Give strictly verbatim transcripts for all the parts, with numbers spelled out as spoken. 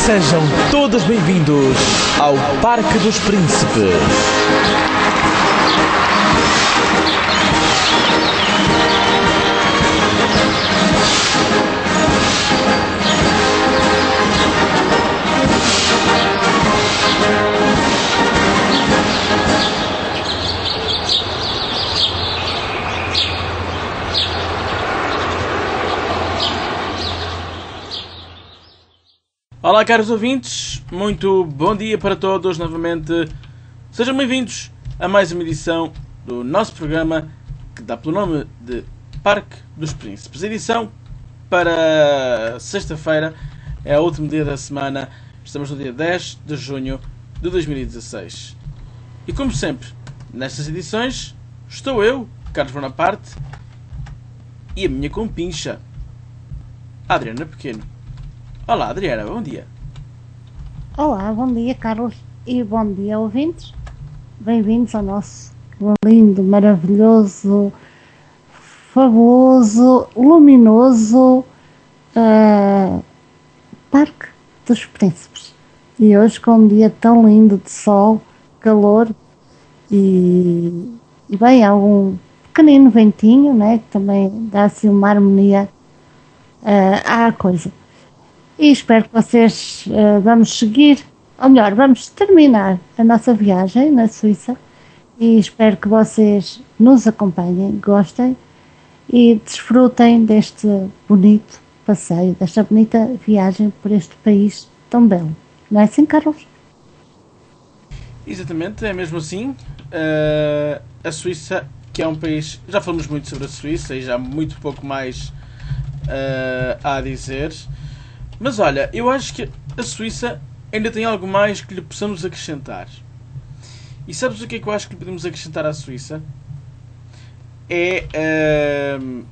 Sejam todos bem-vindos ao Parque dos Príncipes. Olá, caros ouvintes, muito bom dia para todos novamente. Sejam bem-vindos a mais uma edição do nosso programa que dá pelo nome de Parque dos Príncipes. A edição para sexta-feira é o último dia da semana. Estamos no dia dez de junho de dois mil e dezasseis. E como sempre, nestas edições, estou eu, Carlos Bonaparte, e a minha compincha, Adriana Pequeno. Olá, Adriana, bom dia. Olá, bom dia, Carlos, e bom dia, ouvintes. Bem-vindos ao nosso lindo, maravilhoso, fabuloso, luminoso uh, Parque dos Príncipes. E hoje, com um dia tão lindo de sol, calor e, e bem, algum pequenino ventinho, né, que também dá assim uma harmonia uh, à coisa. E espero que vocês uh, vamos seguir, ou melhor, vamos terminar a nossa viagem na Suíça e espero que vocês nos acompanhem, gostem e desfrutem deste bonito passeio, desta bonita viagem por este país tão belo. Não é assim, Carlos? Exatamente, é mesmo assim. Uh, a Suíça, que é um país... Já falamos muito sobre a Suíça e já há muito pouco mais uh, a dizer. Mas olha, eu acho que a Suíça ainda tem algo mais que lhe possamos acrescentar. E sabes o que é que eu acho que lhe podemos acrescentar à Suíça? É... Uh,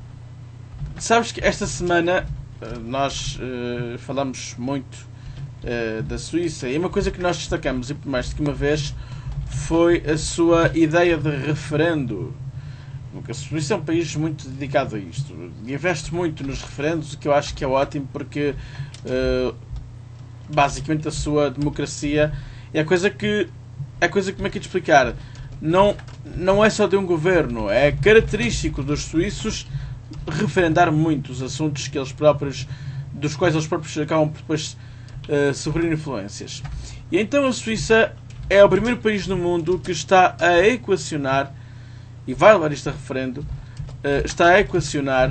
sabes que esta semana uh, nós uh, falamos muito uh, da Suíça e uma coisa que nós destacamos, e por mais do que uma vez, foi a sua ideia de referendo. Porque a Suíça é um país muito dedicado a isto. Investe muito nos referendos, o que eu acho que é ótimo, porque uh, basicamente a sua democracia é a coisa que... É a coisa que, como é que é de explicar? Não, não é só de um governo. É característico dos suíços referendar muito os assuntos que eles próprios, dos quais eles próprios acabam por depois uh, sofrer influências. E então a Suíça é o primeiro país no mundo que está a equacionar, e vai levar isto a referendo, uh, está a equacionar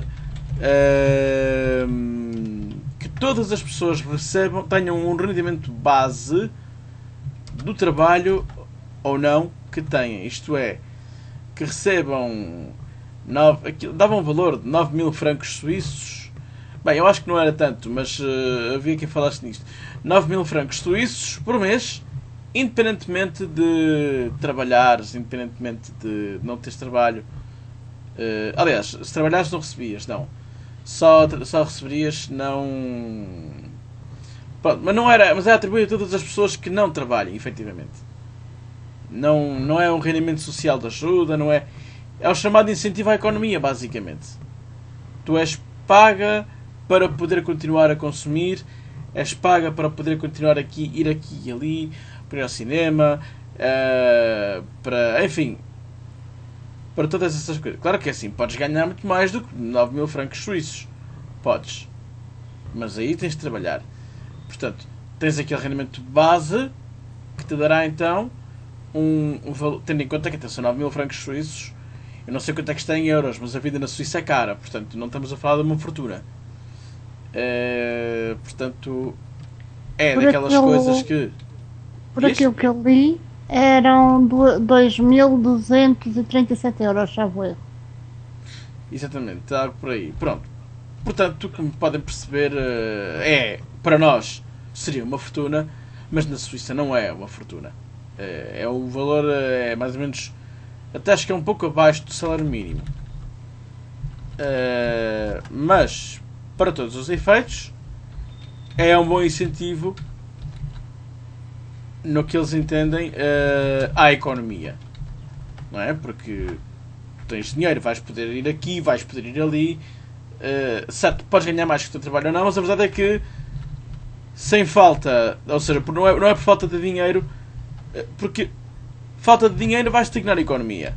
uh, que todas as pessoas recebam, tenham um rendimento base do trabalho ou não que têm. Isto é, que recebam nove, davam um valor de nove mil francos suíços. Bem, eu acho que não era tanto, mas uh, havia quem falasse nisto. nove mil francos suíços por mês, independentemente de trabalhares, independentemente de não teres trabalho. Uh, aliás, se trabalhares não recebias, não. Só, só receberias, não... Pronto, mas não era, mas é atribuído a todas as pessoas que não trabalhem, efetivamente. Não, não é um rendimento social de ajuda, não é... É o chamado incentivo à economia, basicamente. Tu és paga para poder continuar a consumir, és paga para poder continuar aqui, ir aqui e ali, para ir ao cinema, uh, para, enfim, para todas essas coisas. Claro que é assim, podes ganhar muito mais do que nove mil francos suíços. Podes. Mas aí tens de trabalhar. Portanto, tens aquele rendimento base que te dará então um, um valor, tendo em conta que são nove mil francos suíços. Eu não sei quanto é que está em euros, mas a vida na Suíça é cara. Portanto, não estamos a falar de uma fortuna. Uh, portanto, é por daquelas aquilo, coisas que... Por Isto? aquilo que eu li, eram dois mil duzentos e trinta e sete euros, já vou. Exatamente, algo por aí. Pronto. Portanto, como podem perceber, é, para nós, seria uma fortuna, mas na Suíça não é uma fortuna. É, é o valor, é mais ou menos, até acho que é um pouco abaixo do salário mínimo. É, mas, para todos os efeitos, é um bom incentivo no que eles entendem uh, à economia, não é? Porque tens dinheiro, vais poder ir aqui, vais poder ir ali, uh, certo, podes ganhar mais que o teu trabalho ou não, mas a verdade é que sem falta, ou seja, não é, não é por falta de dinheiro, porque falta de dinheiro vai estagnar a economia.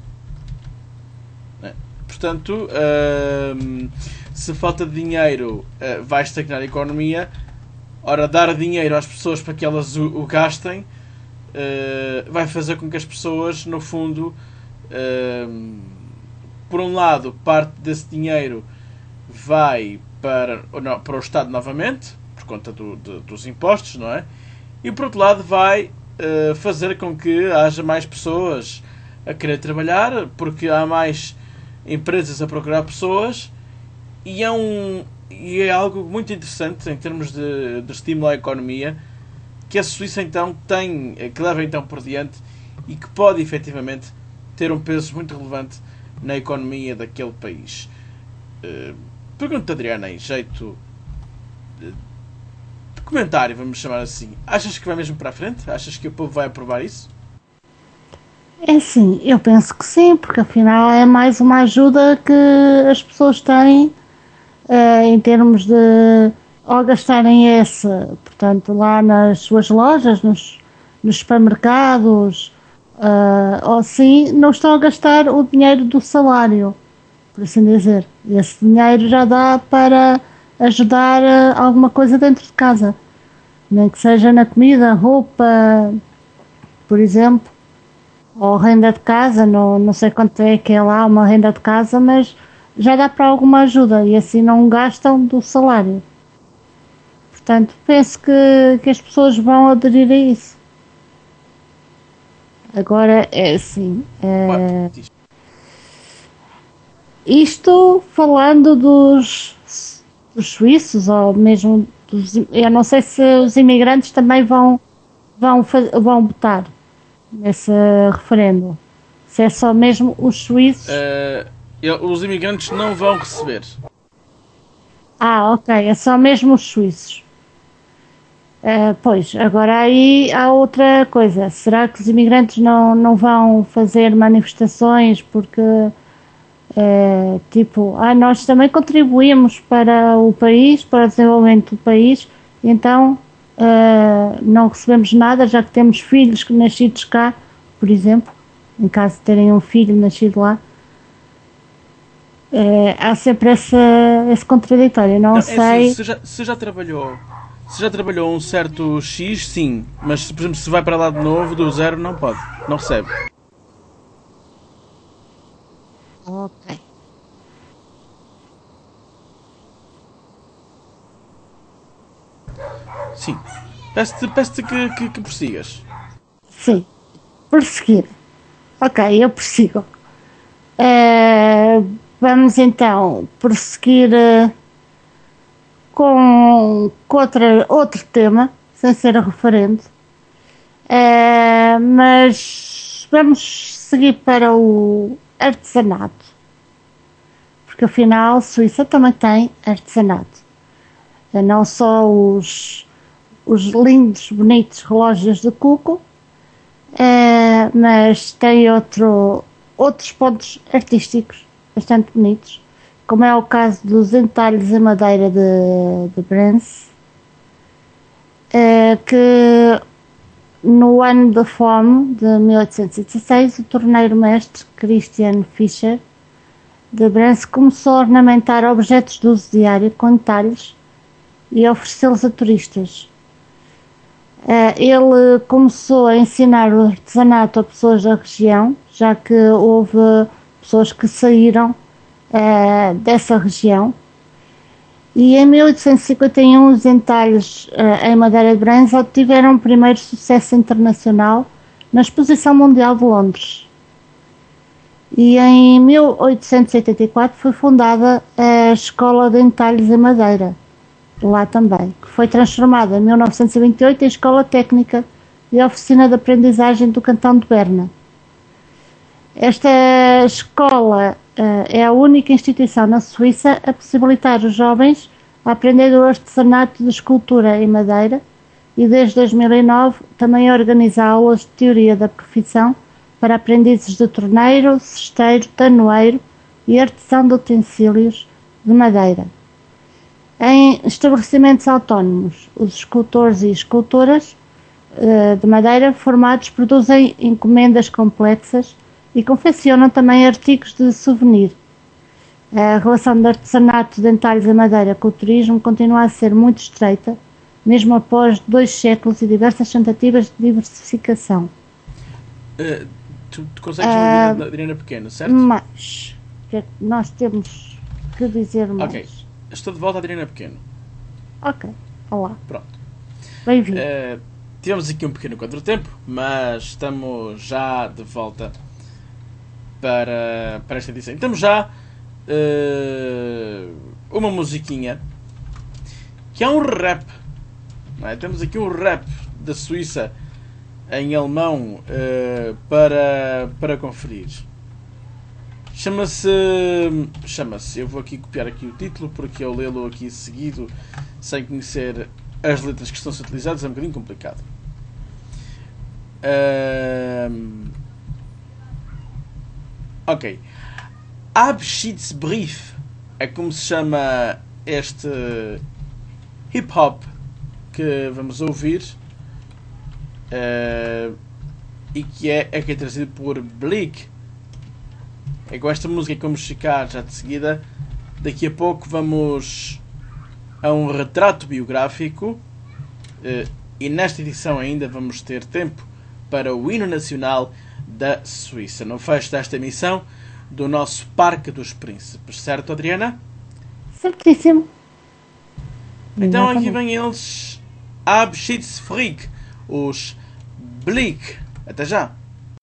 Portanto, uh, se falta de dinheiro uh, vai estagnar a economia, ora, dar dinheiro às pessoas para que elas o, o gastem uh, vai fazer com que as pessoas, no fundo, uh, por um lado, parte desse dinheiro vai para, não, para o Estado novamente, por conta do, de, dos impostos, não é? E por outro lado vai uh, fazer com que haja mais pessoas a querer trabalhar, porque há mais empresas a procurar pessoas, e é, um, e é algo muito interessante em termos de, de estímulo à economia, que a Suíça então tem, que leva então por diante e que pode efetivamente ter um peso muito relevante na economia daquele país. Uh, pergunto-te, Adriana, em jeito de, de comentário, vamos chamar assim, achas que vai mesmo para a frente? Achas que o povo vai aprovar isso? É sim, eu penso que sim, porque afinal é mais uma ajuda que as pessoas têm uh, em termos de ao gastarem esse, portanto, lá nas suas lojas, nos, nos supermercados, uh, ou assim, não estão a gastar o dinheiro do salário, por assim dizer. Esse dinheiro já dá para ajudar uh, alguma coisa dentro de casa, nem que seja na comida, roupa, por exemplo. Ou renda de casa, não, não sei quanto é que é lá uma renda de casa, mas já dá para alguma ajuda e assim não gastam do salário. Portanto, penso que, que as pessoas vão aderir a isso. Agora, é assim, é, isto falando dos, dos suíços ou mesmo dos, eu não sei se os imigrantes também vão, vão, vão votar nesse referendo, se é só mesmo os suíços. Uh, os imigrantes não vão receber. Ah, ok, é só mesmo os suíços. Uh, pois, agora aí há outra coisa, será que os imigrantes não, não vão fazer manifestações porque uh, tipo, ah, nós também contribuímos para o país, para o desenvolvimento do país, então Uh, não recebemos nada, já que temos filhos nascidos cá, por exemplo, em caso de terem um filho nascido lá. Uh, há sempre esse, esse contraditório, não, não sei. É assim, se, já, se já trabalhou se já trabalhou um certo X, sim, mas por exemplo, se vai para lá de novo do zero, não pode, não recebe. Ok. Sim. Peço-te, peço-te que, que, que prossigas. Sim. Prosseguir. Ok, eu prossigo. Uh, vamos então prosseguir uh, com, com outra, outro tema, sem ser referente. Uh, mas vamos seguir para o artesanato. Porque afinal a Suíça também tem artesanato. Uh, não só os os lindos, bonitos relógios de cuco, uh, mas tem outro, outros pontos artísticos bastante bonitos, como é o caso dos entalhes em madeira de, de Brens, uh, que no ano da fome de mil oitocentos e dezasseis o torneiro-mestre Christian Fischer de Brens começou a ornamentar objetos de uso diário com entalhes e oferecê-los a turistas. Ele começou a ensinar o artesanato a pessoas da região, já que houve pessoas que saíram uh, dessa região. E em mil oitocentos e cinquenta e um os entalhes uh, em madeira de Brens obtiveram o primeiro sucesso internacional na Exposição Mundial de Londres. E em mil oitocentos e oitenta e quatro foi fundada a Escola de Entalhes em Madeira, lá também, que foi transformada em mil novecentos e vinte e oito em Escola Técnica e Oficina de Aprendizagem do Cantão de Berna. Esta escola uh, é a única instituição na Suíça a possibilitar os jovens a aprender o artesanato de escultura em madeira e desde dois mil e nove também organiza aulas de teoria da profissão para aprendizes de torneiro, cesteiro, tanoeiro e artesão de utensílios de madeira. Em estabelecimentos autónomos, os escultores e escultoras uh, de madeira formados produzem encomendas complexas e confeccionam também artigos de souvenir. A relação de artesanato de entalhes em madeira com o turismo continua a ser muito estreita, mesmo após dois séculos e diversas tentativas de diversificação. Uh, tu, tu consegues uh, ouvir a Adriana Pequeno, certo? Mas nós temos que dizer mais. Ok, estou de volta a Adriana Pequeno. Ok, olá. Pronto. Bem-vindo. Uh, tivemos aqui um pequeno contratempo, mas estamos já de volta para, para esta edição. Temos já uh, uma musiquinha que é um rap. Não é? Temos aqui um rap da Suíça em alemão uh, para, para conferir. Chama-se... Chama-se... Eu vou aqui copiar aqui o título, porque eu lê-lo aqui seguido, sem conhecer as letras que estão a ser utilizadas, é um bocadinho complicado. Uh, ok. Abschiedsbrief é como se chama este hip-hop que vamos ouvir. Uh, e que é, é que é trazido por Bleak. É com esta música que vamos ficar já de seguida. Daqui a pouco vamos a um retrato biográfico uh, e nesta edição ainda vamos ter tempo para o hino nacional da Suíça, no fecho desta emissão do nosso Parque dos Príncipes, certo, Adriana? Certíssimo. Então aqui vêm eles, Abschiedsfreak, os Bleak. Até já!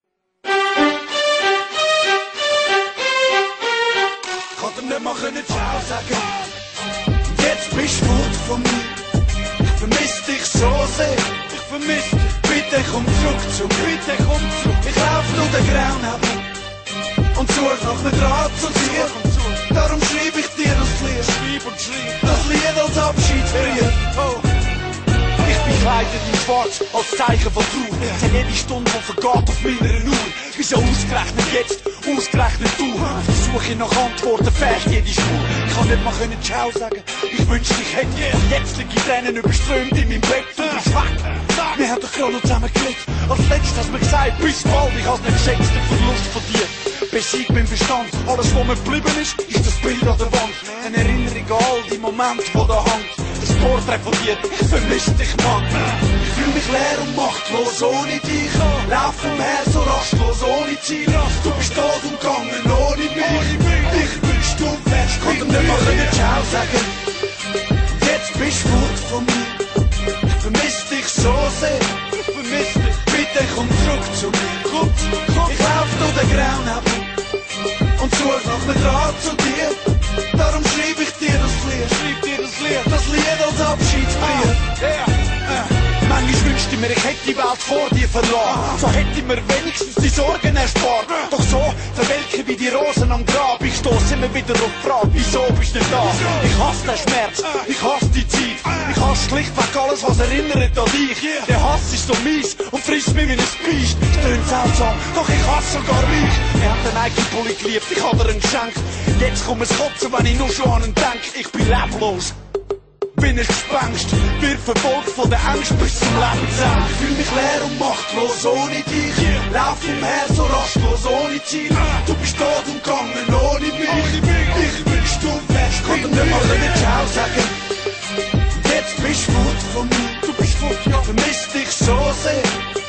Jetzt bist du fort von mir. Ich vermisse dich so sehr. Ich vermisse dich. Bitte komm zurück zu mir. Bitte komm zurück. Ich lauf nur den grauen Nebel und such nach einem Draht zu dir. Darum schreib ich dir das Lied. Schreib und schreib. Das Lied als Abschiedsbrief. Oh. Ich bin gekleidet in Schwarz als Zeichen von Trauer. Denn jede Stunde, die vergeht auf meiner Uhr. Wieso ausgerechnet jetzt? Ausgerechnet du. Suche nach Antworten, fährt jede Spur. Ich kann nicht mal können Ciao sagen, ich wünsch dich hätte. Und jetzt liege ich Tränen überströmt in meinem Bett. Du bist weg. Wir haben doch gerade noch zusammen gelegt. Als letztes hast du mir gesagt, bis bald. Ich hab's nicht geschätzt, den Verlust von dir. Besiegt mein Verstand. Alles, was mir geblieben ist, ist das Bild an der Wand. Eine Erinnerung an all die Momente, wo da hängt. Das Porträt von dir, ich vermisse dich, Mann. Ich fühl mich leer und machtlos ohne dich. Lauf umher so rastlos ohne Ziel. Du bist tot und gegangen ohne mich. Ich wünsch, du wärst mit mir. Nicht mal können Ciao sagen. Jetzt bist du fort von mir. Ich vermisse dich so sehr. Ich vermisse dich. Bitte komm zurück zu mir. Komm, komm. Ich lauf durch den grauen Nebel und such nach einem Draht zu dir. Darum schreib ich dir das Lied. Schreib dir das Lied. Das Lied als Abschiedsbrief. Ah, yeah. uh. Manchmal wünschte ich mir, ich hätte die Welt vor dir verloren. So hätte ich mir wenigstens die Sorgen erspart. Doch so verwelke wie die Rosen am Grab. Ich stoße immer wieder auf die Frage, wieso bist du da? Ich hasse den Schmerz, ich hasse die Zeit. Ich hasse schlichtweg alles, was erinnert an dich. Der Hass ist so mies und frisst mich wie ein Biest. Es tönt seltsam, doch ich hasse sogar mich. Er hat den eigenen Pulli geliebt, ich hab er ihn geschenkt. Jetzt kommt es kotzen, wenn ich nur schon an ihn denk. Ich bin leblos. Bin ein Gespenst, wird verfolgt von der Angst bis zum Lebensende. Ich fühl mich leer und machtlos ohne dich. Lauf umher so rastlos ohne Ziel. Du bist tot und gegangen ohne mich. Ich wünsch, du wärst mit mir. Nicht mal können Ciao sagen. Jetzt bist du fort von mir. Du bist fort, ja. Vermiss dich so sehr.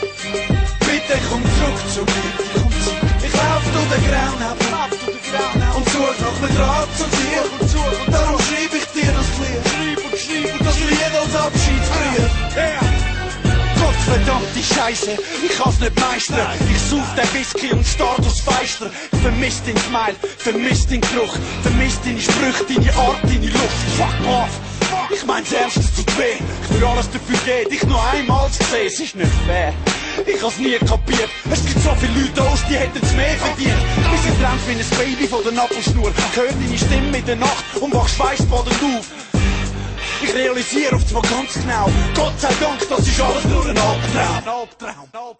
Bitte komm zurück zu mir. Ich lauf durch den grauen Nebel und such nach einem Draht zu dir. Darum schreib ich dir das Lied. Und das Lied als Abschiedsbrief. Yeah. Gottverdammte Scheiße, ich kann's nicht meistern. Ich such den Whisky und starr durchs Feister. Ich vermiss den Smile, vermiss den Geruch, vermiss deine Sprüche, deine Art, deine Luft. Fuck off, ich mein's ernst, es tut weh. Ich will alles dafür geben, dich noch einmal zu sehen. Es ist nicht fair, ich hab's nie kapiert. Es gibt so viele Leute aus, die hätten's mehr verdient. Wir sind trennt wie ein Baby von der Nappelschnur. Ich hör deine Stimme in der Nacht und wach schweißbadend auf. Ich realisiere auf zwar ganz genau, Gott sei Dank, das ist alles nur ein Albtraum.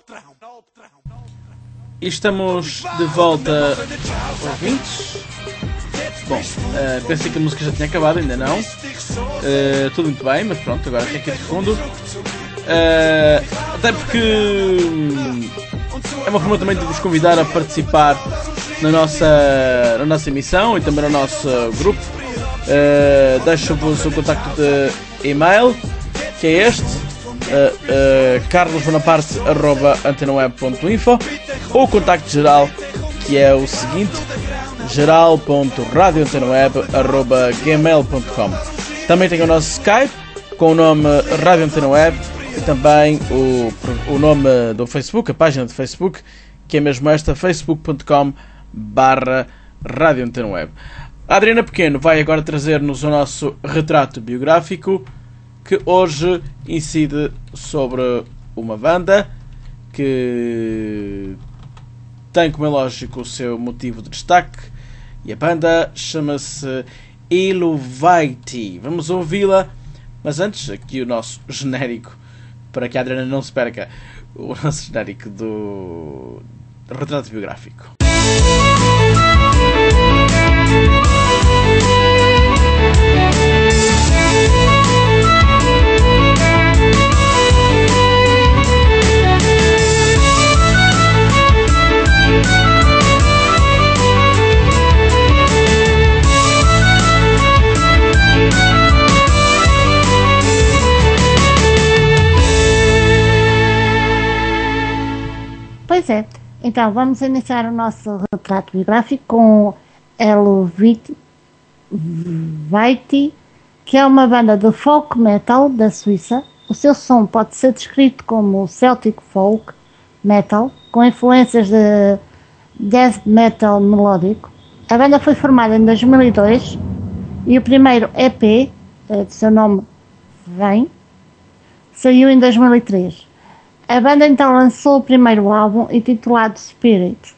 E estamos de volta, ouvintes. Bom, uh, pensei que a música já tinha acabado, ainda não. Uh, tudo muito bem, mas pronto, agora tem aqui de fundo. Uh, até porque hum, é uma forma também de vos convidar a participar na nossa, na nossa emissão e também no nosso grupo. Uh, Deixo-vos o contacto de e-mail, que é este, uh, uh, carlos bonaparte arroba antena web ponto info, ou o contacto geral, que é o seguinte, geral ponto radio antena web arroba gmail ponto com. Também tem o nosso Skype com o nome Rádio Antena Web e também o, o nome do Facebook, a página do Facebook, que é mesmo esta, facebook ponto com barra Rádio Antena Web. A Adriana Pequeno vai agora trazer-nos o nosso retrato biográfico, que hoje incide sobre uma banda que tem, como é lógico, o seu motivo de destaque, e a banda chama-se Eluveitie. Vamos ouvi-la, mas antes aqui o nosso genérico, para que a Adriana não se perca, o nosso genérico do retrato biográfico. Pois é, então vamos iniciar o nosso retrato biográfico com Eluveitie, que é uma banda de folk metal da Suíça. O seu som pode ser descrito como Celtic folk metal, com influências de death metal melódico. A banda foi formada em dois mil e dois e o primeiro E P, de seu nome Vem, saiu em dois mil e três. A banda então lançou o primeiro álbum, intitulado Spirit.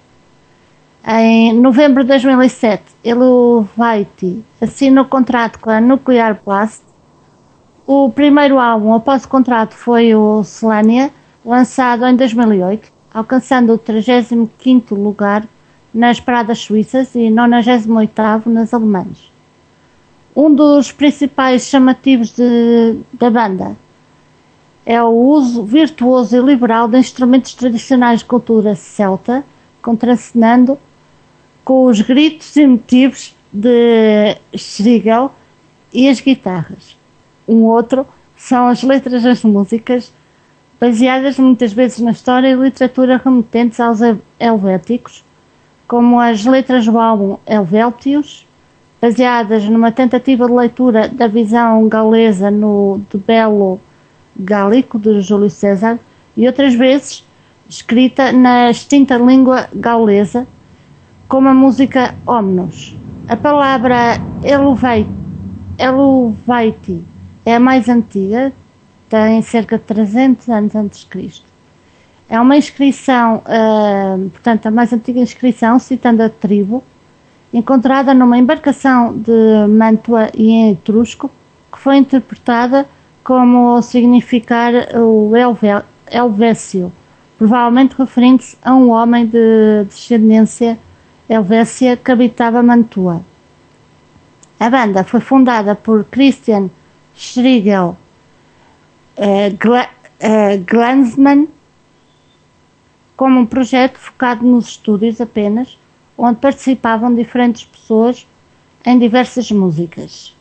Em novembro de dois mil e sete, Eluveitie assinou o contrato com a Nuclear Blast. O primeiro álbum após o contrato foi o Selenia, lançado em dois mil e oito, alcançando o trigésimo quinto lugar nas paradas suíças e nonagésimo oitavo nas alemãs. Um dos principais chamativos de, da banda é o uso virtuoso e liberal de instrumentos tradicionais de cultura celta, contracenando com os gritos emotivos de Schriegel e as guitarras. Um outro são as letras das músicas, baseadas muitas vezes na história e literatura remetentes aos helvéticos, como as letras do álbum Helvétios, baseadas numa tentativa de leitura da visão gaulesa no de Belo Gálico de Júlio César, e outras vezes escrita na extinta língua gaulesa, como a música Omnus. A palavra Eluveitie, Eluveitie é a mais antiga, tem cerca de trezentos anos antes de Cristo. É uma inscrição, uh, portanto, a mais antiga inscrição, citando a tribo, encontrada numa embarcação de Mantua e em etrusco, que foi interpretada como significar o Helvécio, provavelmente referindo-se a um homem de descendência helvécia que habitava Mantua. A banda foi fundada por Christian Schriegel uh, Gla- uh, Glanzmann como um projeto focado nos estúdios apenas, onde participavam diferentes pessoas em diversas músicas.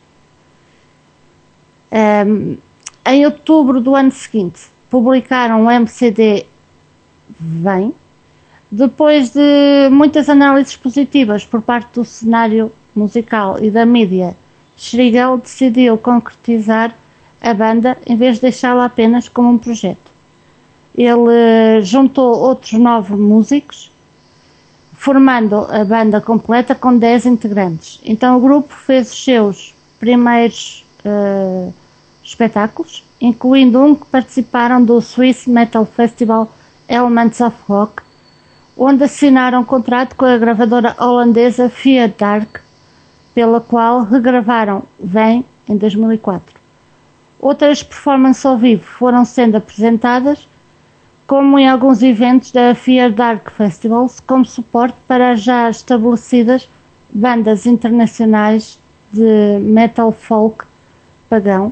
Um, em outubro do ano seguinte, publicaram o M C D Vem. Depois de muitas análises positivas por parte do cenário musical e da mídia, Schriegel decidiu concretizar a banda em vez de deixá-la apenas como um projeto. Ele juntou outros nove músicos, formando a banda completa com dez integrantes. Então o grupo fez os seus primeiros uh, espetáculos, incluindo um que participaram do Swiss Metal Festival Elements of Rock, onde assinaram um contrato com a gravadora holandesa Fear Dark, pela qual regravaram Vem em dois mil e quatro. Outras performances ao vivo foram sendo apresentadas, como em alguns eventos da Fear Dark Festivals, como suporte para as já estabelecidas bandas internacionais de metal folk pagão,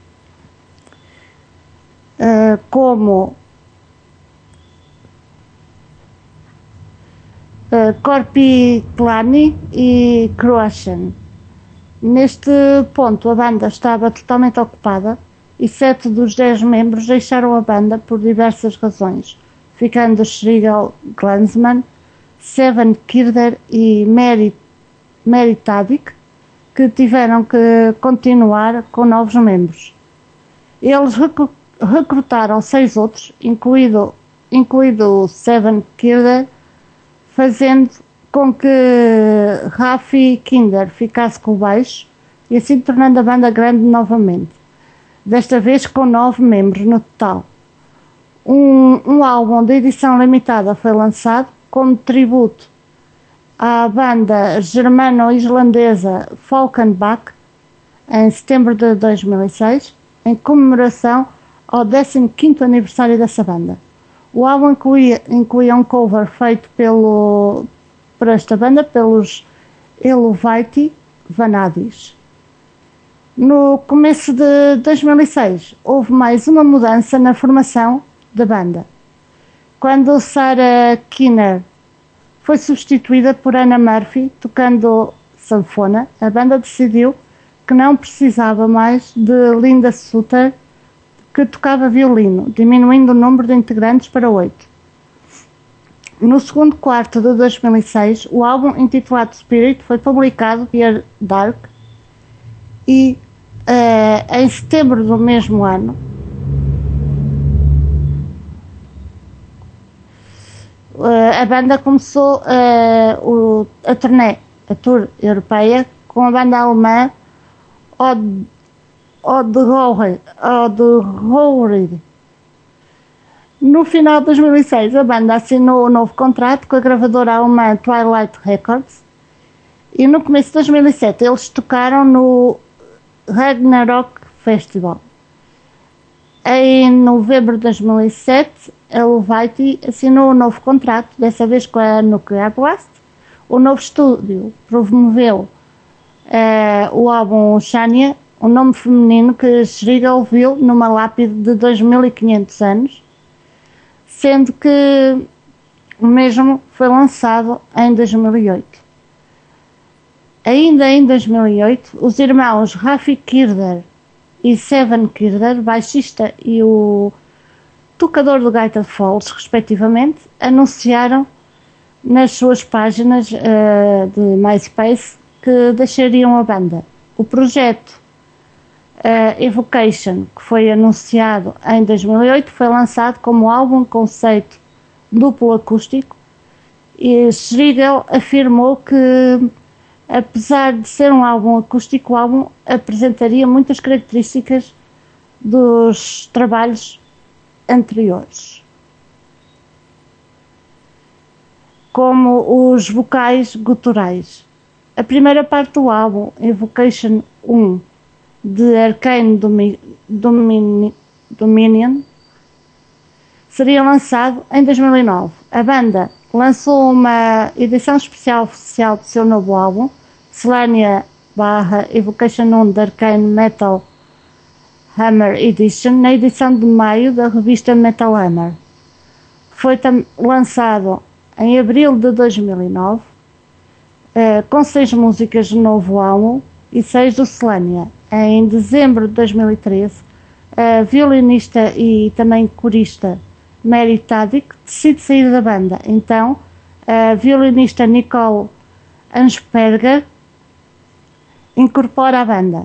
uh, como uh, Korpiklani e Croatian. Neste ponto a banda estava totalmente ocupada e sete dos dez membros deixaram a banda por diversas razões, ficando Shrigal Glansman, Seven Kirder e Mary, Mary Tadik, que tiveram que continuar com novos membros. Eles recrutaram seis outros, incluído, incluído Seven Kirder, fazendo com que Rafi Kinder ficasse com o baixo e assim tornando a banda grande novamente, desta vez com nove membros no total. Um, um álbum de edição limitada foi lançado como tributo à banda germano-islandesa Falkenbach em setembro de dois mil e seis, em comemoração ao décimo quinto aniversário dessa banda. O álbum incluía, incluía um cover feito pelo, por esta banda pelos Elovaiti Vanadis. No começo de dois mil e seis houve mais uma mudança na formação da banda. Quando Sarah Kinner foi substituída por Anna Murphy tocando sanfona, a banda decidiu que não precisava mais de Linda Suter, que tocava violino, diminuindo o número de integrantes para oito. No segundo quarto de dois mil e seis, o álbum intitulado Spirit foi publicado via Dark e uh, em setembro do mesmo ano uh, a banda começou uh, o, a turnê, a tour europeia com a banda alemã Od Odrohrid. No final de dois mil e seis, a banda assinou um novo contrato com a gravadora alemã Twilight Records e no começo de dois mil e sete eles tocaram no Ragnarok Festival. Em novembro de dois mil e sete, a Lovaiti assinou um novo contrato, dessa vez com a Nuclear Blast. O novo estúdio promoveu uh, o álbum Shania, um nome feminino que Shrigal viu numa lápide de dois mil e quinhentos anos, sendo que o mesmo foi lançado em dois mil e oito. Ainda em dois mil e oito, os irmãos Rafi Kirder e Seven Kirder, baixista e o tocador do gaita de foles, respectivamente, anunciaram nas suas páginas uh, de MySpace que deixariam a banda. O projeto Uh, Evocation, que foi anunciado em dois mil e oito, foi lançado como álbum conceito duplo acústico e Shrigal afirmou que, apesar de ser um álbum acústico, o álbum apresentaria muitas características dos trabalhos anteriores, como os vocais guturais. A primeira parte do álbum, Evocation um, de Arcane Domi- Domini- Dominion, seria lançado em dois mil e nove. A banda lançou uma edição especial oficial do seu novo álbum, Selenia barra Evocation um de Arcane Metal Hammer Edition, na edição de maio da revista Metal Hammer. Foi tam- lançado em abril de dois mil e nove, uh, com seis músicas do novo álbum e seis do Selenia. Em dezembro de dois mil e treze, a violinista e também corista Mary Tadik decide sair da banda. Então, a violinista Nicole Ansperger incorpora a banda.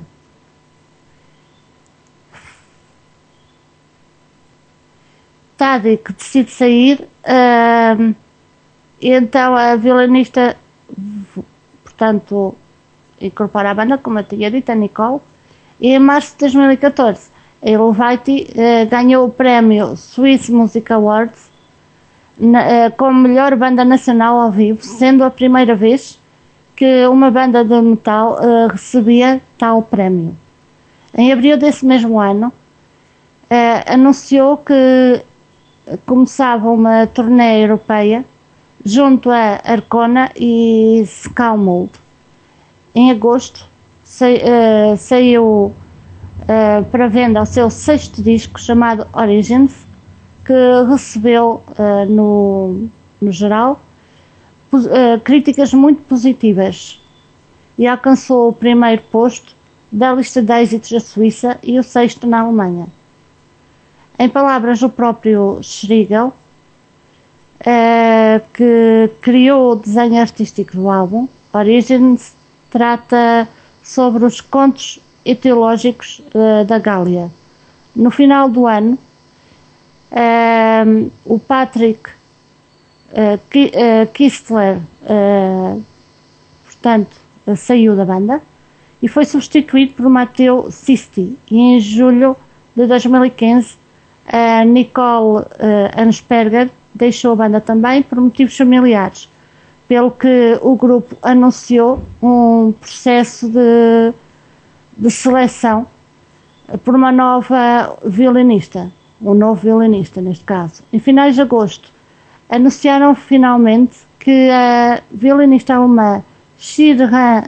Tadik decide sair, uh, e então a violinista, portanto, incorpora a banda, como eu tinha dito, a Nicole. E em março de dois mil e catorze, a Elovaiti uh, ganhou o prémio Swiss Music Awards na, uh, como melhor banda nacional ao vivo, sendo a primeira vez que uma banda de metal uh, recebia tal prémio. Em abril desse mesmo ano, uh, anunciou que começava uma turnê europeia junto a Arcona e Skalmold. em agosto sa, uh, saiu uh, para venda o seu sexto disco chamado Origins, que recebeu uh, no, no geral uh, críticas muito positivas e alcançou o primeiro posto da lista de êxitos da Suíça e o sexto na Alemanha. Em palavras do próprio Schriegel, uh, que criou o desenho artístico do álbum, Origins trata sobre os contos etiológicos uh, da Gália. No final do ano, uh, o Patrick uh, K- uh, Kistler, uh, portanto, uh, saiu da banda e foi substituído por Matteo Sisti. E em julho de dois mil e quinze, a Nicole uh, Ansperger deixou a banda também por motivos familiares, pelo que o grupo anunciou um processo de, de seleção por uma nova violinista, um novo violinista neste caso. Em finais de agosto, anunciaram finalmente que a violinista alemã Shirhan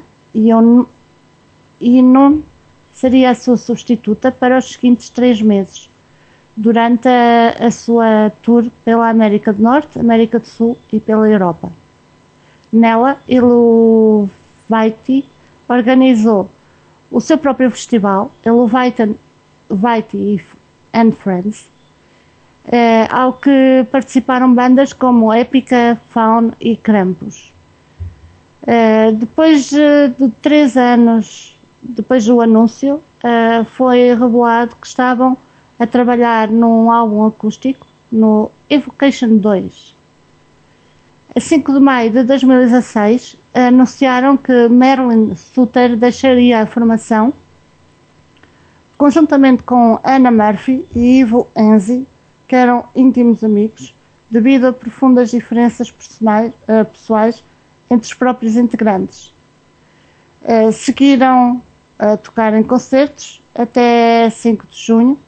Yonun seria a sua substituta para os seguintes três meses, durante a, a sua tour pela América do Norte, América do Sul e pela Europa. Nela, Eluvaiti organizou o seu próprio festival, Eluvaiti and Friends, eh, ao que participaram bandas como Epica, Faun e Krampus. Eh, depois de, de três anos depois do anúncio, eh, foi revelado que estavam a trabalhar num álbum acústico, no Evocation dois. A cinco de maio de dois mil e dezasseis, anunciaram que Marilyn Suter deixaria a formação, conjuntamente com Anna Murphy e Ivo Enzi, que eram íntimos amigos, devido a profundas diferenças pessoais entre os próprios integrantes. Seguiram a tocar em concertos até cinco de junho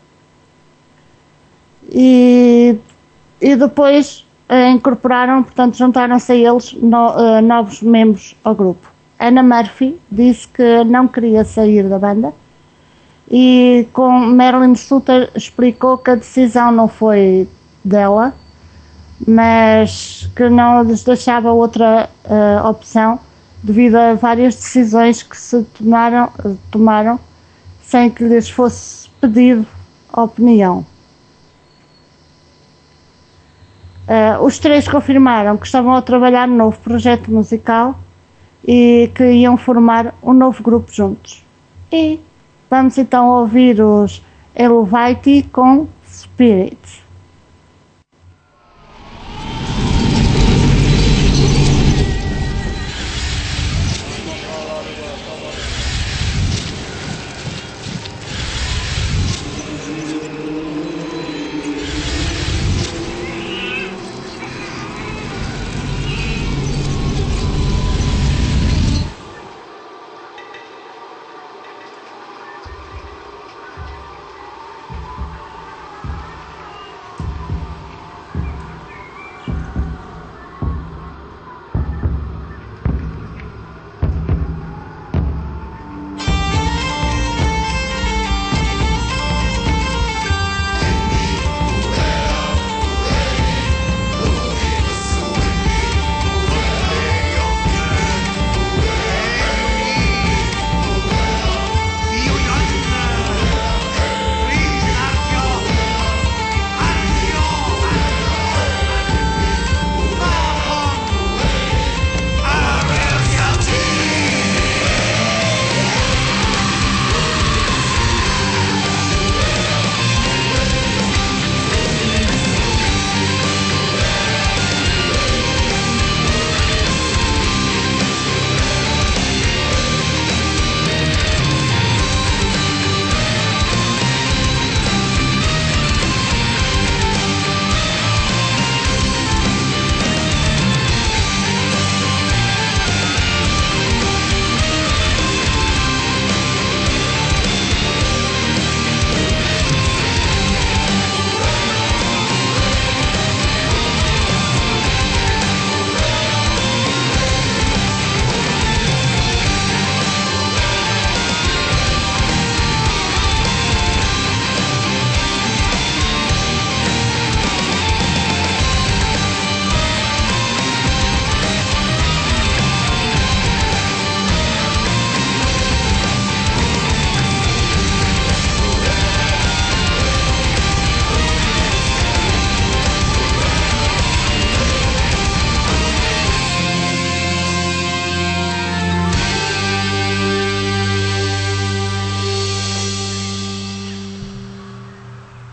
e, e depois incorporaram, portanto, juntaram-se a eles no, uh, novos membros ao grupo. Anna Murphy disse que não queria sair da banda e com Marilyn Suter explicou que a decisão não foi dela, mas que não lhes deixava outra uh, opção devido a várias decisões que se tomaram, uh, tomaram sem que lhes fosse pedido a opinião. Uh, os três confirmaram que estavam a trabalhar num novo projeto musical e que iam formar um novo grupo juntos. E vamos então ouvir os Eluvaiti com Spirit.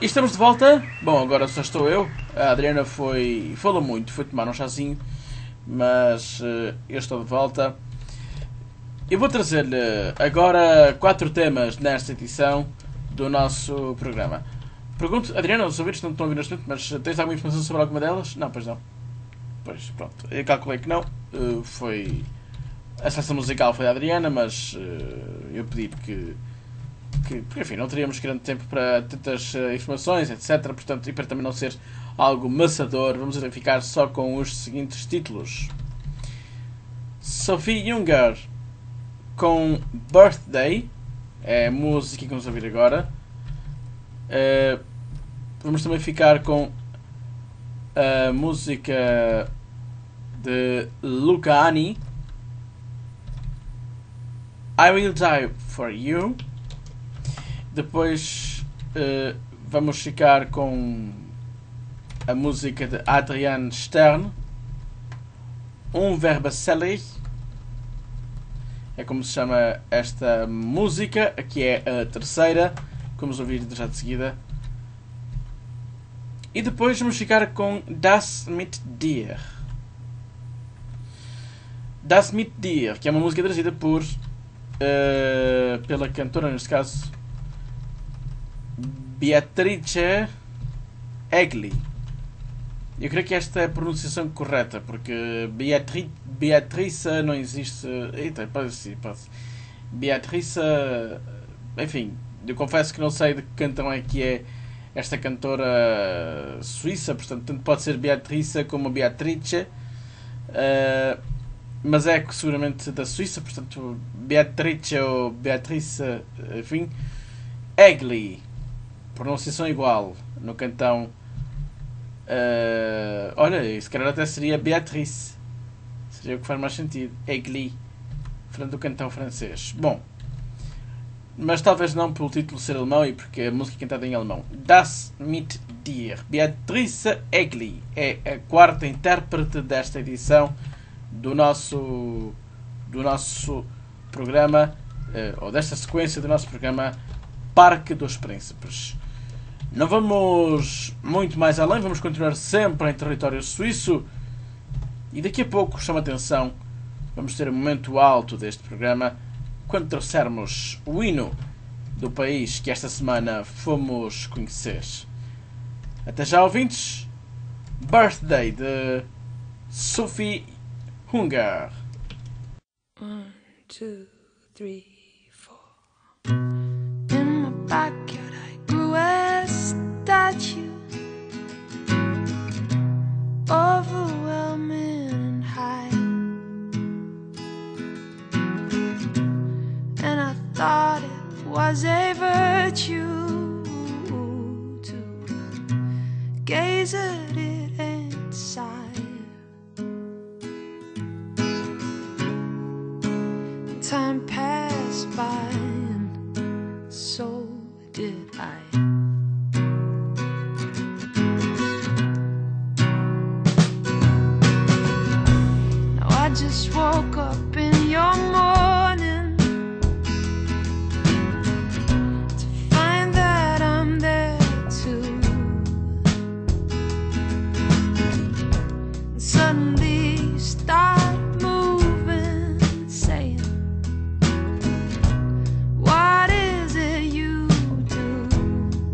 estamos de volta. Bom, agora só estou eu. A Adriana foi falou muito, foi tomar um chazinho, mas uh, eu estou de volta. Eu vou trazer-lhe agora quatro temas nesta edição do nosso programa. Pergunto, Adriana, os ouvintes não estão a ouvir neste momento, mas tens alguma informação sobre alguma delas? Não, pois não. Pois, pronto. Eu calculei que não. Uh, foi... A seleção musical foi a Adriana, mas uh, eu pedi que... que... Porque, enfim, não teríamos grande tempo para tantas uh, informações, etcétera. Portanto, e para também não ser algo maçador, vamos ficar só com os seguintes títulos. Sophie Hunger com Birthday. É a música que vamos ouvir agora. Uh, vamos também ficar com a música de Luca Ani, I Will Die For You. Depois uh, vamos ficar com a música de Adrian Stern, Um Verba Selig. É como se chama esta música. Aqui é a terceira, vamos ouvir já de seguida. E depois vamos ficar com Das mit dir. Das mit dir, que é uma música trazida por uh, pela cantora, neste caso Beatrice Egli. Eu creio que esta é a pronunciação correta, porque Beatri Beatrice não existe. Eita, pode ser, pode ser. Beatrice, enfim, eu confesso que não sei de que cantão é que é esta cantora suíça, portanto, tanto pode ser Beatrice como Beatrice, uh, mas é seguramente da Suíça, portanto, Beatrice ou Beatrice, enfim, Egli, pronunciação igual no cantão. Uh, olha, se calhar até seria Beatrice, seria o que faz mais sentido, Egli, frente do cantão francês. Bom, mas talvez não pelo título ser alemão e porque a música é cantada em alemão. Das mit dir. Beatrice Egli é a quarta intérprete desta edição do nosso do nosso programa, ou desta sequência do nosso programa Parque dos Príncipes. Não vamos muito mais além, vamos continuar sempre em território suíço e daqui a pouco, chama atenção, vamos ter um momento alto deste programa quando trouxermos o hino do país que esta semana fomos conhecer. Até já, ouvintes. Birthday de Sophie Hunger. One, two, three, four. In my backyard I grew a statue, overwhelming and high, and I thought it was a virtue to gaze at it and sigh. Time passed by and so did I. Now I just woke up in your morning to find that I'm there too. And suddenly you start moving, saying, what is it you do?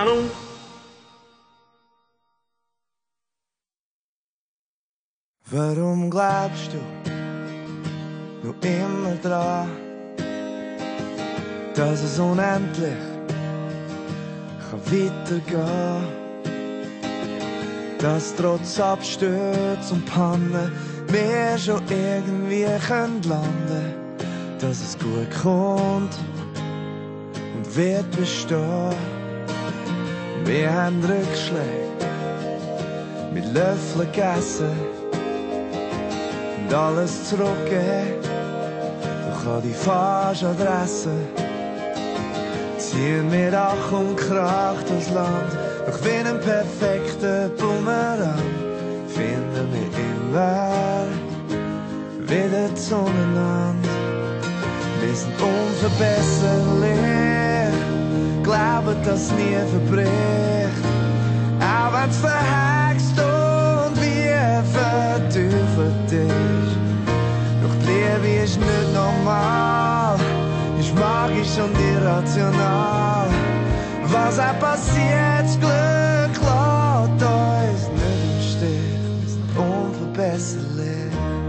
Ahnung. Warum glaubst du noch immer dran, dass es unendlich kann weitergehen? Dass trotz Abstürze und Pannen wir schon irgendwie können landen, dass es gut kommt und wird bestehen. Wir haben Rückschläge mit Löffeln gegessen und alles zurückgeben, doch an die falsche Adresse. Ziehen wir Ach und Krach das Land, doch wie einen perfekten Bumerang finden wir immer wieder zueinander. Wir sind unverbesserlich, glauben, dass nie verbricht, auch wenn's verhext und wie verteufelt ist. Doch die Liebe ist nicht normal, ist magisch und irrational. Was auch passiert, das Glück lässt uns nicht im Stich, wir sind unverbesserlich.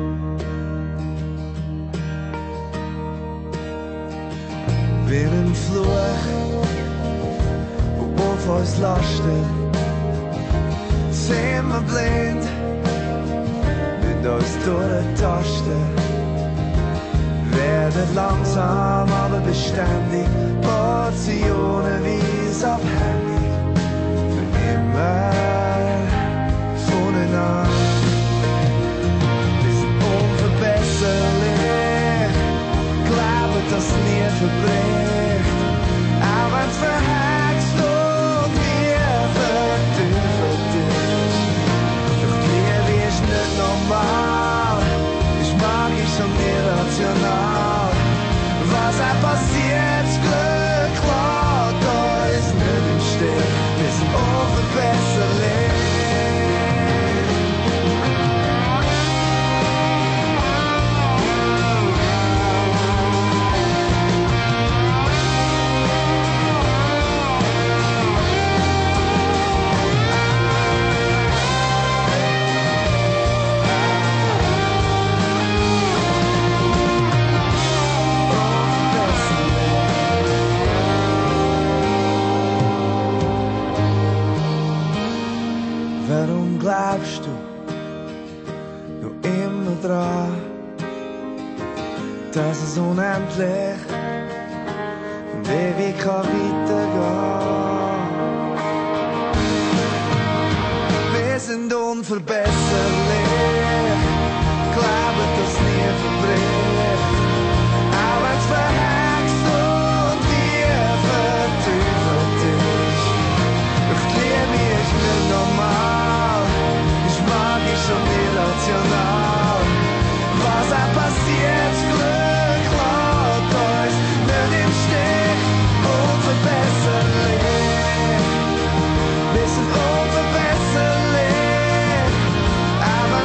Wie ein Fluch, wo auf uns lastet, sind wir blind, mit uns durchtasten. Werden langsam, aber beständig, portionenweise abhängig, für immer voneinander. Wir sind unverbesserlich, glauben, dass nie verbricht, auch wenn's verhext und wir verteufelt ist. Doch die Liebe ist nicht normal, ist magisch und irrational. Was auch passiert, das Glück lässt uns nicht im Stich, wir sind unverbesserlich. Warum glaubst du noch immer dran, dass es unendlich und ewig kann weitergehen? Wir sind unverbesserlich, glauben, dass nie verbricht, auch wenn's verhext und wir verteufelt ist. Doch die Liebe ist nicht normal, ist magisch und irrational. Was auch passiert, das Glück lässt uns nicht im Stich, unverbesserlich. Wir sind unverbesserlich, auch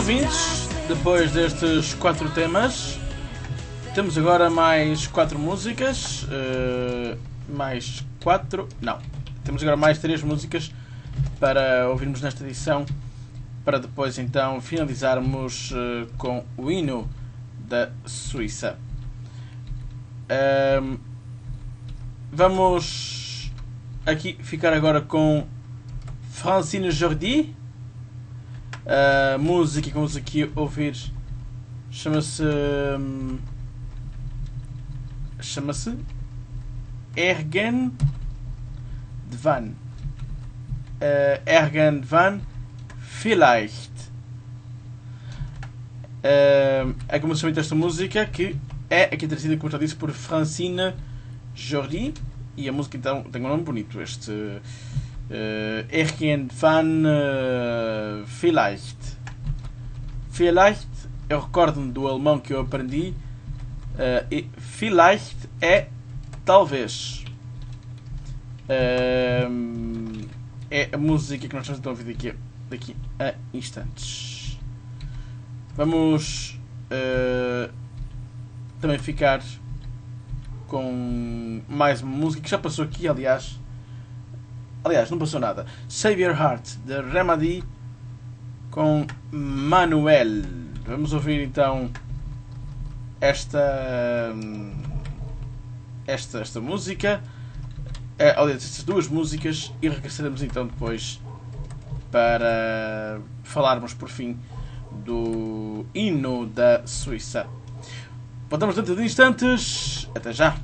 ouvintes, depois destes quatro temas, temos agora mais quatro músicas. Uh, mais quatro. Não. Temos agora mais três músicas para ouvirmos nesta edição, para depois então finalizarmos uh, com o hino da Suíça. Um, vamos aqui ficar agora com Francine Jordi. A música que vamos aqui ouvir chama-se um, chama-se Ergen Van. Uh, Ergen Van Vielleicht. Uh, é como se chama esta música, que é aqui trazida, como já disse, por Francine Jordi, e a música então tem um nome bonito, este uh, Ergen Van uh, Vielleicht. Vielleicht, eu recordo-me do alemão que eu aprendi, uh, e Vielleicht é talvez. Uh, é a música que nós vamos então ouvir daqui, daqui a instantes. Vamos uh, também ficar com mais uma música que já passou aqui, aliás. Aliás, não passou nada. Save Your Heart, de Remedy, com Manuel. Vamos ouvir então esta esta, esta música, é, aliás, estas duas músicas, e regressaremos então depois para falarmos por fim do hino da Suíça. Voltamos dentro de instantes. Até já!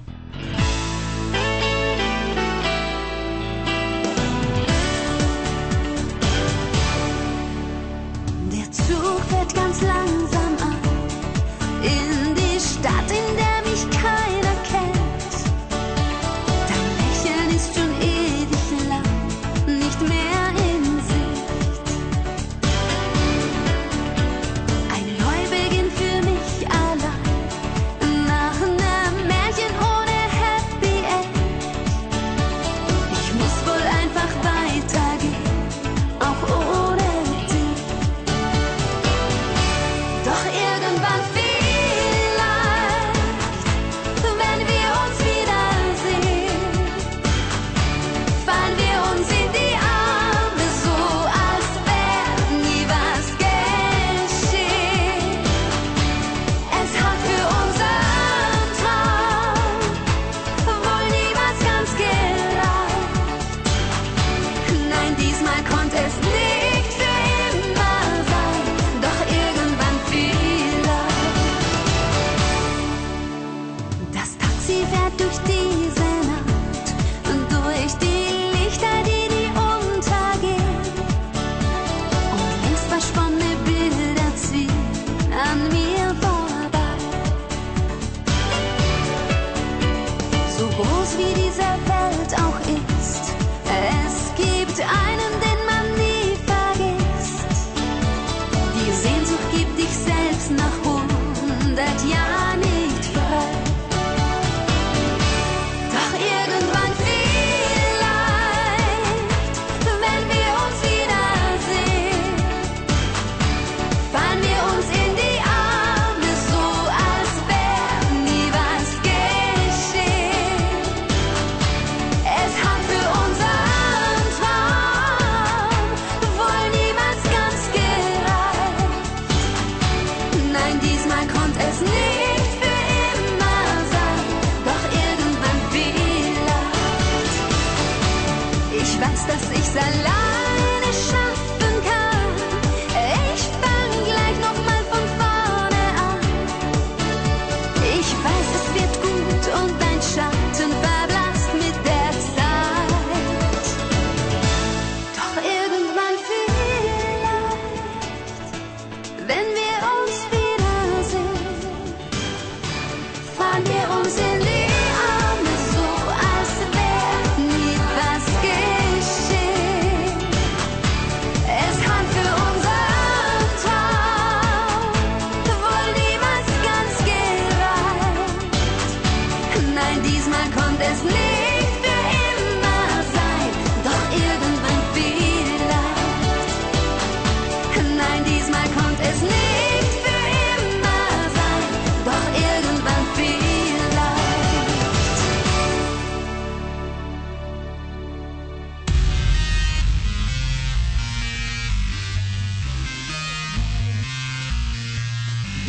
Der Zug fährt ganz langsam an, in die Stadt, in der mich keiner kennt. Dein Lächeln ist schon ewig lang nicht mehr in Sicht. Ein Neubeginn für mich allein, nach einer Märchen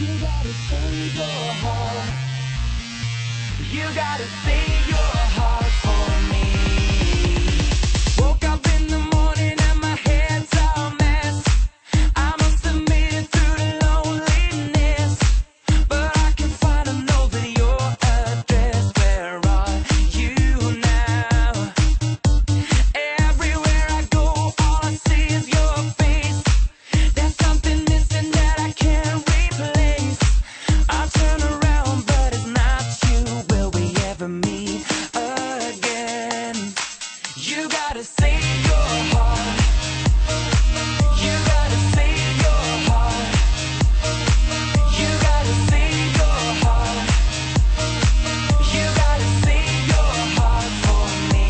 You gotta save your heart. You gotta save your heart for me. Woke up in the morning and my head's all mess. I must have made it through the loneliness, but I can find a note with your address. Where are you now? Everywhere I go, all I see is your face. There's something missing that I can't replace. I turn around, but it's not you. Will we ever meet again? You gotta save your heart. You gotta save your heart. You gotta save your heart. You gotta save your heart for me.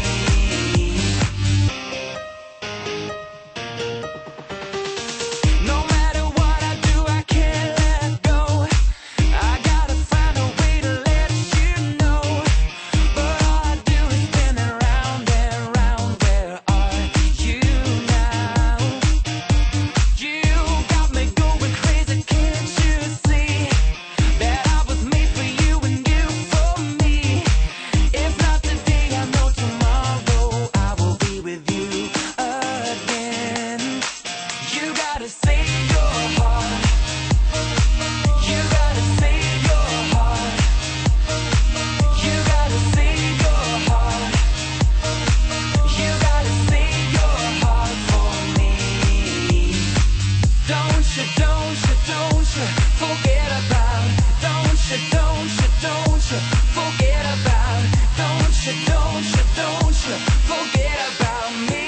No matter what I do, I can't let go. I gotta find a way to let you know, but all I do is spin around and round. Where are you now? You got me going crazy, can't you see that I was made for you and you for me? If not today, I know tomorrow I will be with you again. You gotta save your heart. You gotta save your heart. You gotta save your heart. You gotta save your heart for me. Don't you, don't you, don't you forget about. Don't you, don't you, don't you forget about. Don't you, don't you, don't you forget about me.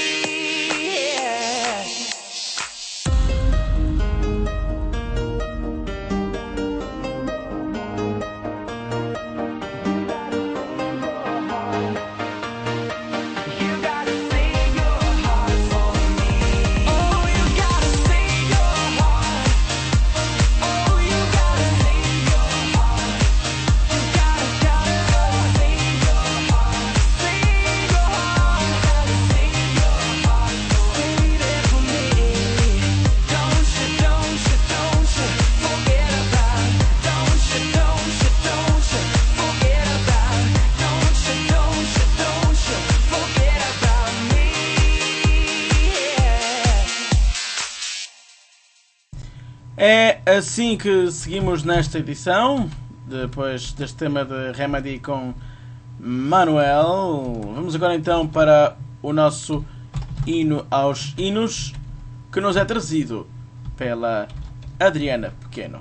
Yeah. You gotta save your heart for me. Oh, you gotta save your heart. Oh, you gotta save your heart. You gotta, gotta save your heart. Save your heart. You gotta save your heart. Save it for me. Don't you, don't you, don't you forget about. Don't you, don't you, don't you forget about. Don't you, don't you, don't you forget about me. Yeah. É assim que seguimos nesta edição, depois deste tema de Remedy com Manuel. Vamos agora então para o nosso hino aos hinos, que nos é trazido pela Adriana Pequeno.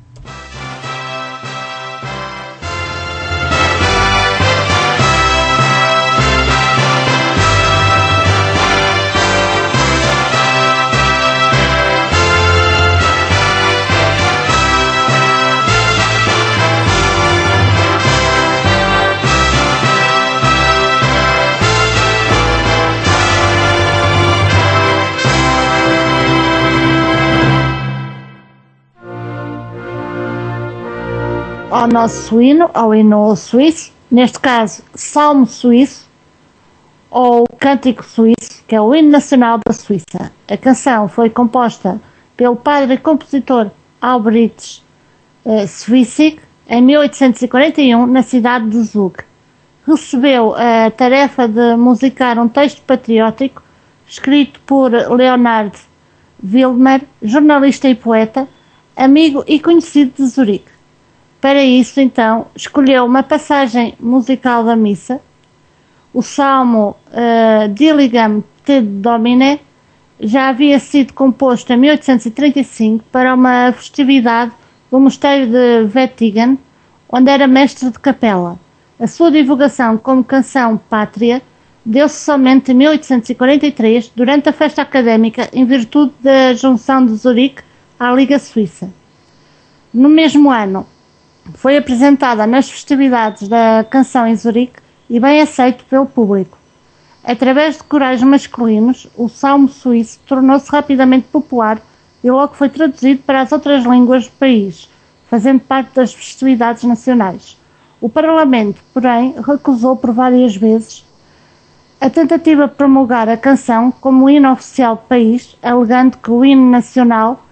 Ao nosso hino, ao hino suíço, neste caso Salmo Suíço ou Cântico Suíço, que é o hino nacional da Suíça. A canção foi composta pelo padre e compositor Albrecht uh, Swissig em mil oitocentos e quarenta e um na cidade de Zug. Recebeu a tarefa de musicar um texto patriótico escrito por Leonard Wildmer, jornalista e poeta, amigo e conhecido de Zurique. Para isso, então, escolheu uma passagem musical da missa, o Salmo uh, Diligam te Domine. Já havia sido composto em mil oitocentos e trinta e cinco para uma festividade do mosteiro de Wettingen, onde era mestre de capela. A sua divulgação como canção pátria deu-se somente em mil oitocentos e quarenta e três, durante a festa académica, em virtude da junção de Zurique à Liga Suíça. No mesmo ano, foi apresentada nas festividades da canção em Zurique e bem aceito pelo público. Através de corais masculinos, o Salmo Suíço tornou-se rapidamente popular e logo foi traduzido para as outras línguas do país, fazendo parte das festividades nacionais. O Parlamento, porém, recusou por várias vezes a tentativa de promulgar a canção como hino oficial do país, alegando que o hino nacional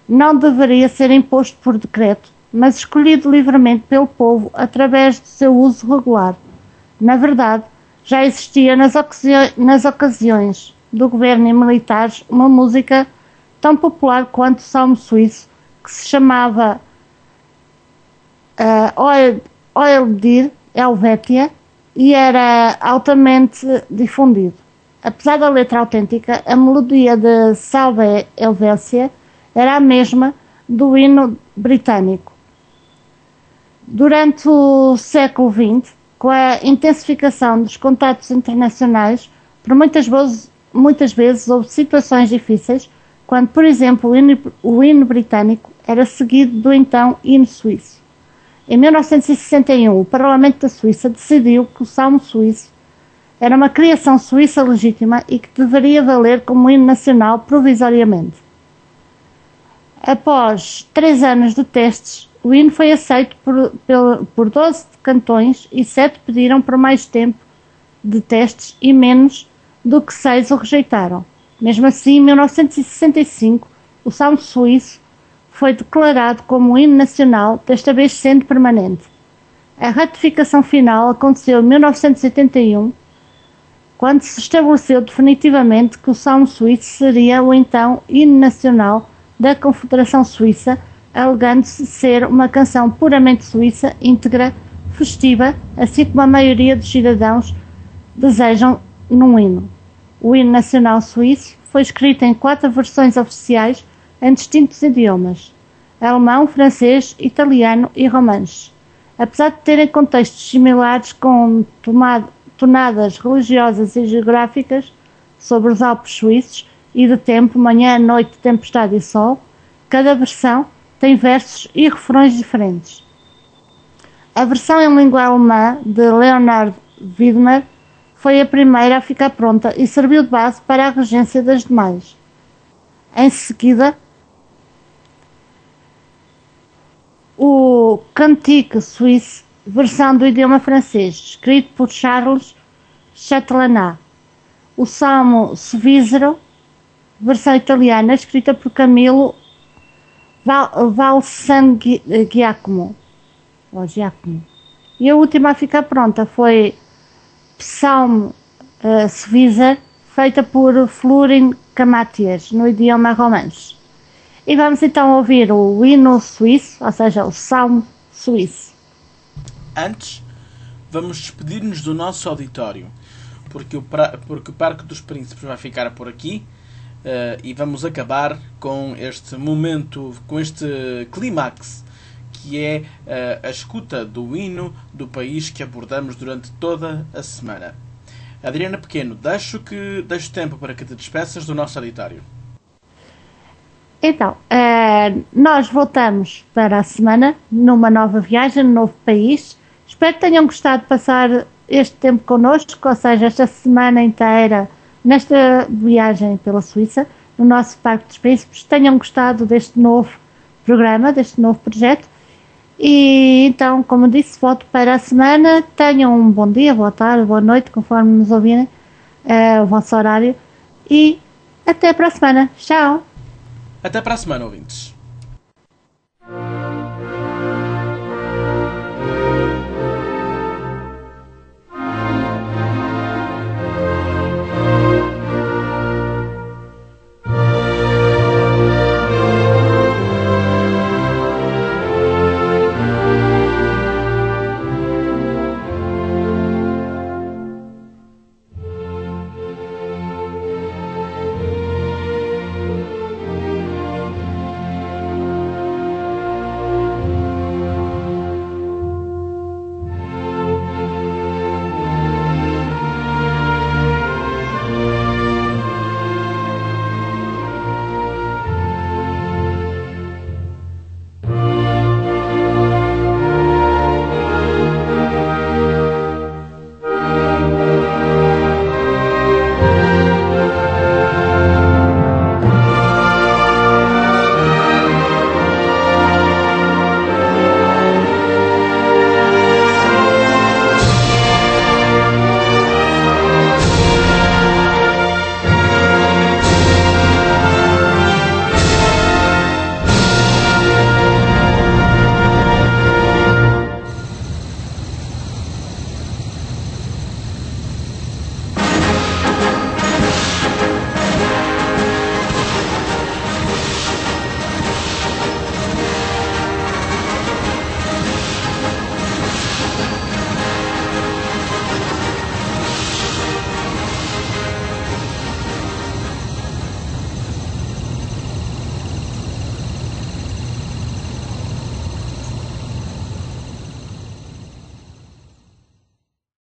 não deveria ser imposto por decreto, mas escolhido livremente pelo povo através do seu uso regular. Na verdade, já existia nas, ocasi- nas ocasiões do governo e militares uma música tão popular quanto o salmo suíço, que se chamava uh, Oel, Oeldir Helvétia e era altamente difundido. Apesar da letra autêntica, a melodia de Salve Helvétia era a mesma do hino britânico. Durante o século vinte, com a intensificação dos contactos internacionais, por muitas vezes, muitas vezes houve situações difíceis, quando, por exemplo, o hino, o hino britânico era seguido do então hino suíço. Em mil novecentos e sessenta e um, o Parlamento da Suíça decidiu que o salmo suíço era uma criação suíça legítima e que deveria valer como hino nacional provisoriamente. Após três anos de testes, o hino foi aceito por, por, por doze cantões e sete pediram por mais tempo de testes e menos do que seis o rejeitaram. Mesmo assim, em mil novecentos e sessenta e cinco, o salmo suíço foi declarado como hino nacional, desta vez sendo permanente. A ratificação final aconteceu em mil novecentos e oitenta e um, quando se estabeleceu definitivamente que o salmo suíço seria o então hino nacional da Confederação Suíça, alegando-se ser uma canção puramente suíça, íntegra, festiva, assim como a maioria dos cidadãos desejam num hino. O hino nacional suíço foi escrito em quatro versões oficiais em distintos idiomas: alemão, francês, italiano e romanche. Apesar de terem contextos similares com tonadas religiosas e geográficas sobre os Alpes suíços e de tempo, manhã, noite, tempestade e sol, cada versão tem versos e refrões diferentes. A versão em língua alemã de Leonard Widmer foi a primeira a ficar pronta e serviu de base para a regência das demais. Em seguida, o Cantique Suisse, versão do idioma francês, escrito por Charles Chatelanat. O Salmo Svizzero, versão italiana, escrita por Camilo Val, Valsangiacomo. E a última a ficar pronta foi Psalm uh, Svizzer, feita por Florin Camatias, no idioma romanche. E vamos então ouvir o hino suíço, ou seja, o salmo suíço. Antes, vamos despedir-nos do nosso auditório, porque o, pra, porque o Parque dos Príncipes vai ficar por aqui uh, e vamos acabar com este momento, com este clímax, que é uh, a escuta do hino do país que abordamos durante toda a semana. Adriana Pequeno, deixo, que, deixo tempo para que te despeças do nosso auditório. Então, uh, nós voltamos para a semana numa nova viagem, num novo país. Espero que tenham gostado de passar este tempo connosco, ou seja, esta semana inteira nesta viagem pela Suíça, no nosso Parque dos Príncipes. Tenham gostado deste novo programa, deste novo projeto. E então, como disse, volto para a semana. Tenham um bom dia, boa tarde, boa noite, conforme nos ouvirem, uh, o vosso horário. E até para a semana. Tchau! Até para a semana, ouvintes.